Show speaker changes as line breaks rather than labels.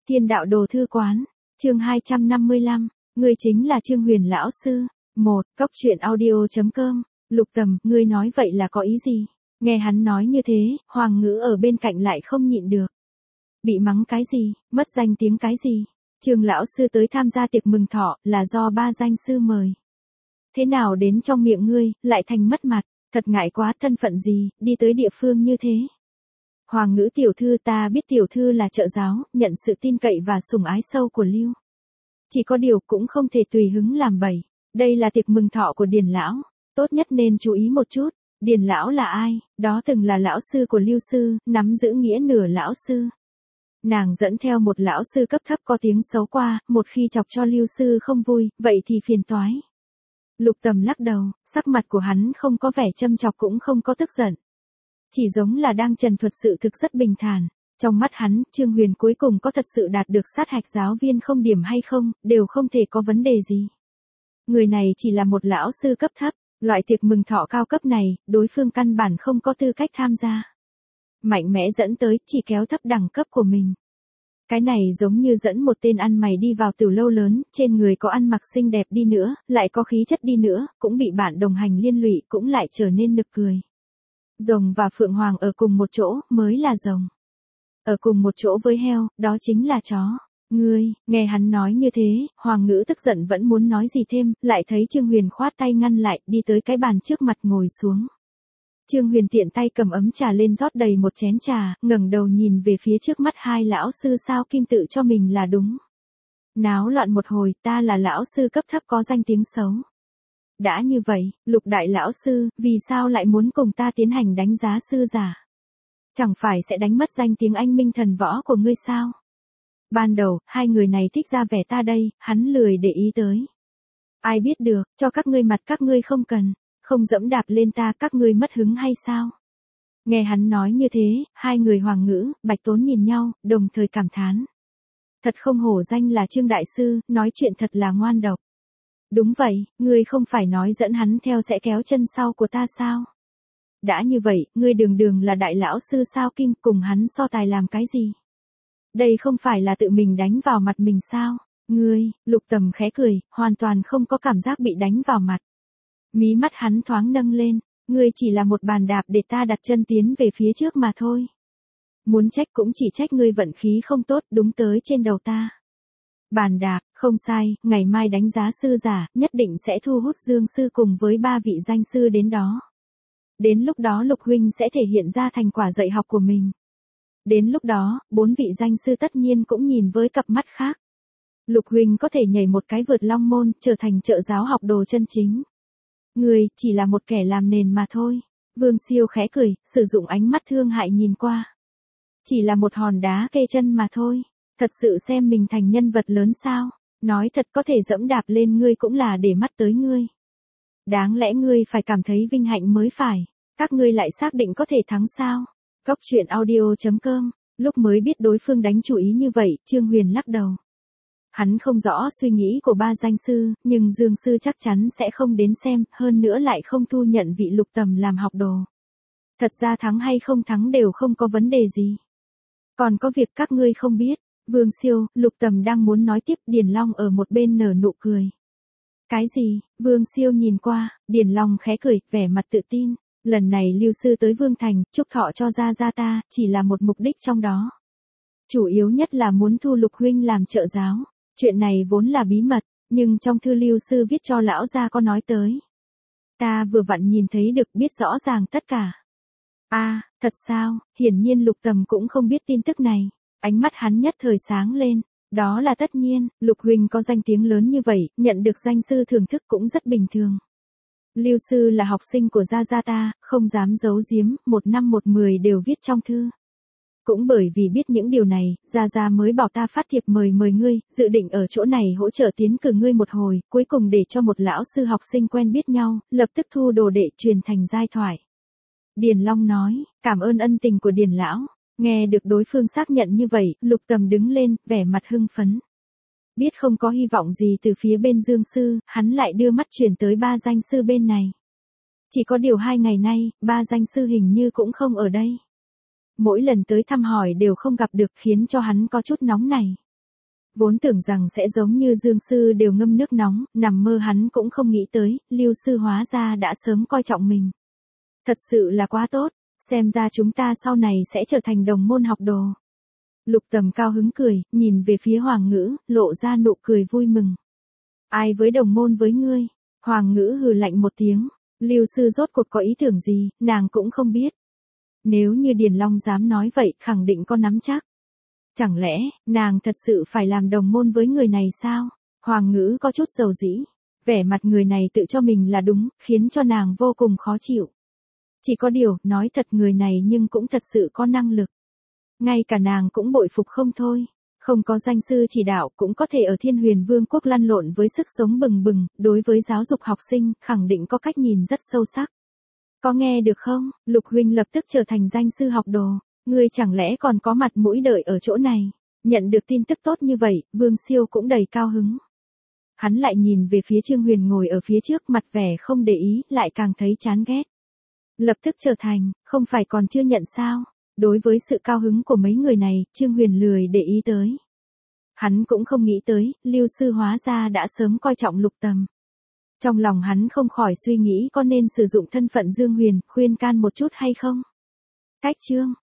Thiên đạo đồ thư quán, chương 255, ngươi chính là Trương Huyền lão sư. Cóc truyện audio.com, Lục Tầm, ngươi nói vậy là có ý gì? Nghe hắn nói như thế, Hoàng Ngữ ở bên cạnh lại không nhịn được. Bị mắng cái gì, mất danh tiếng cái gì? Trương lão sư tới tham gia tiệc mừng thọ là do ba danh sư mời. Thế nào đến trong miệng ngươi, lại thành mất mặt, thật ngại quá, thân phận gì, đi tới địa phương như thế. Hoàng Ngữ tiểu thư, ta biết tiểu thư là trợ giáo, nhận sự tin cậy và sủng ái sâu của Lưu. Chỉ có điều cũng không thể tùy hứng làm bậy. Đây là tiệc mừng thọ của Điền lão, tốt nhất nên chú ý một chút. Điền lão là ai? Đó từng là lão sư của Lưu sư, nắm giữ nghĩa nửa lão sư. Nàng dẫn theo một lão sư cấp thấp có tiếng xấu qua, một khi chọc cho Lưu sư không vui, vậy thì phiền toái. Lục Tầm lắc đầu, sắc mặt của hắn không có vẻ châm chọc cũng không có tức giận. Chỉ giống là đang trần thuật sự thực rất bình thản. Trong mắt hắn, Trương Huyền cuối cùng có thật sự đạt được sát hạch giáo viên không điểm hay không, đều không thể có vấn đề gì. Người này chỉ là một lão sư cấp thấp, loại tiệc mừng thọ cao cấp này, đối phương căn bản không có tư cách tham gia. Mạnh mẽ dẫn tới, chỉ kéo thấp đẳng cấp của mình. Cái này giống như dẫn một tên ăn mày đi vào tiểu lâu lớn, trên người có ăn mặc xinh đẹp đi nữa, lại có khí chất đi nữa, cũng bị bạn đồng hành liên lụy, cũng lại trở nên nực cười. Rồng và Phượng Hoàng ở cùng một chỗ, mới là rồng. Ở cùng một chỗ với heo, đó chính là chó. Ngươi, nghe hắn nói như thế, Hoàng Ngữ tức giận vẫn muốn nói gì thêm, lại thấy Trương Huyền khoát tay ngăn lại, đi tới cái bàn trước mặt ngồi xuống. Trương Huyền tiện tay cầm ấm trà lên rót đầy một chén trà, ngẩng đầu nhìn về phía trước mắt hai lão sư sao kim tự cho mình là đúng. Náo loạn một hồi, ta là lão sư cấp thấp có danh tiếng xấu. Đã như vậy, Lục đại lão sư, vì sao lại muốn cùng ta tiến hành đánh giá sư giả? Chẳng phải sẽ đánh mất danh tiếng anh minh thần võ của ngươi sao? Ban đầu, hai người này thích ra vẻ ta đây, hắn lười để ý tới. Ai biết được, cho các ngươi mặt các ngươi không cần, không dẫm đạp lên ta các ngươi mất hứng hay sao? Nghe hắn nói như thế, hai người Hoàng Ngữ, Bạch Tốn nhìn nhau, đồng thời cảm thán. Thật không hổ danh là Trương đại sư, nói chuyện thật là ngoan độc. Đúng vậy, ngươi không phải nói dẫn hắn theo sẽ kéo chân sau của ta sao? Đã như vậy, ngươi đường đường là đại lão sư sao kim, cùng hắn so tài làm cái gì? Đây không phải là tự mình đánh vào mặt mình sao? Ngươi, Lục Tầm khẽ cười, hoàn toàn không có cảm giác bị đánh vào mặt. Mí mắt hắn thoáng nâng lên, ngươi chỉ là một bàn đạp để ta đặt chân tiến về phía trước mà thôi. Muốn trách cũng chỉ trách ngươi vận khí không tốt, đúng tới trên đầu ta. Bàn đạp, không sai, ngày mai đánh giá sư giả, nhất định sẽ thu hút Dương sư cùng với ba vị danh sư đến đó. Đến lúc đó Lục huynh sẽ thể hiện ra thành quả dạy học của mình. Đến lúc đó, bốn vị danh sư tất nhiên cũng nhìn với cặp mắt khác. Lục huynh có thể nhảy một cái vượt long môn, trở thành trợ giáo học đồ chân chính. Người, chỉ là một kẻ làm nền mà thôi. Vương Siêu khẽ cười, sử dụng ánh mắt thương hại nhìn qua. Chỉ là một hòn đá kê chân mà thôi. Thật sự xem mình thành nhân vật lớn sao? Nói thật có thể dẫm đạp lên ngươi cũng là để mắt tới ngươi. Đáng lẽ ngươi phải cảm thấy vinh hạnh mới phải. Các ngươi lại xác định có thể thắng sao? Cóc truyện audio.com, lúc mới biết đối phương đánh chủ ý như vậy, Trương Huyền lắc đầu. Hắn không rõ suy nghĩ của ba danh sư, nhưng Dương sư chắc chắn sẽ không đến xem, hơn nữa lại không thu nhận vị Lục Tầm làm học đồ. Thật ra thắng hay không thắng đều không có vấn đề gì. Còn có việc các ngươi không biết, Vương Siêu, Lục Tầm đang muốn nói tiếp, Điền Long ở một bên nở nụ cười. Cái gì? Vương Siêu nhìn qua, Điền Long khẽ cười, vẻ mặt tự tin. Lần này Lưu sư tới Vương Thành, chúc thọ cho gia ta, chỉ là một mục đích trong đó. Chủ yếu nhất là muốn thu Lục huynh làm trợ giáo. Chuyện này vốn là bí mật, nhưng trong thư Lưu sư viết cho lão gia có nói tới. Ta vừa vặn nhìn thấy được, biết rõ ràng tất cả. Thật sao? Hiển nhiên Lục Tầm cũng không biết tin tức này. Ánh mắt hắn nhất thời sáng lên. Đó là tất nhiên, Lục huynh có danh tiếng lớn như vậy, nhận được danh sư thưởng thức cũng rất bình thường. Lưu sư là học sinh của gia ta, không dám giấu giếm, 1 năm 1 10 đều viết trong thư. Cũng bởi vì biết những điều này, gia mới bảo ta phát thiệp mời ngươi, dự định ở chỗ này hỗ trợ tiến cử ngươi một hồi, cuối cùng để cho một lão sư học sinh quen biết nhau, lập tức thu đồ đệ truyền thành giai thoại. Điền Long nói, cảm ơn ân tình của Điền lão. Nghe được đối phương xác nhận như vậy, Lục Tầm đứng lên, vẻ mặt hưng phấn. Biết không có hy vọng gì từ phía bên Dương sư, hắn lại đưa mắt chuyển tới ba danh sư bên này. Chỉ có điều 2 ngày nay, ba danh sư hình như cũng không ở đây. Mỗi lần tới thăm hỏi đều không gặp được, khiến cho hắn có chút nóng này. Vốn tưởng rằng sẽ giống như Dương Sư đều ngâm nước nóng, nằm mơ hắn cũng không nghĩ tới, Lưu Sư hóa ra đã sớm coi trọng mình. Thật sự là quá tốt, xem ra chúng ta sau này sẽ trở thành đồng môn học đồ. Lục Tầm cao hứng cười, nhìn về phía Hoàng Ngữ, lộ ra nụ cười vui mừng. Ai với đồng môn với ngươi? Hoàng Ngữ hừ lạnh một tiếng, Lưu Sư rốt cuộc có ý tưởng gì, nàng cũng không biết. Nếu như Điền Long dám nói vậy, khẳng định có nắm chắc. Chẳng lẽ, nàng thật sự phải làm đồng môn với người này sao? Hoàng Ngữ có chút dầu dĩ. Vẻ mặt người này tự cho mình là đúng, khiến cho nàng vô cùng khó chịu. Chỉ có điều, nói thật người này nhưng cũng thật sự có năng lực. Ngay cả nàng cũng bội phục không thôi. Không có danh sư chỉ đạo cũng có thể ở Thiên Huyền Vương quốc lăn lộn với sức sống bừng bừng, đối với giáo dục học sinh, khẳng định có cách nhìn rất sâu sắc. Có nghe được không? Lục huynh lập tức trở thành danh sư học đồ. Ngươi chẳng lẽ còn có mặt mũi đợi ở chỗ này? Nhận được tin tức tốt như vậy, Vương Siêu cũng đầy cao hứng. Hắn lại nhìn về phía Trương Huyền ngồi ở phía trước, mặt vẻ không để ý, lại càng thấy chán ghét. Lập tức trở thành, không phải còn chưa nhận sao? Đối với sự cao hứng của mấy người này, Trương Huyền lười để ý tới. Hắn cũng không nghĩ tới, Lưu Sư hóa ra đã sớm coi trọng Lục Tầm. Trong lòng hắn không khỏi suy nghĩ có nên sử dụng thân phận Dương Huyền, khuyên can một chút hay không? Cách chương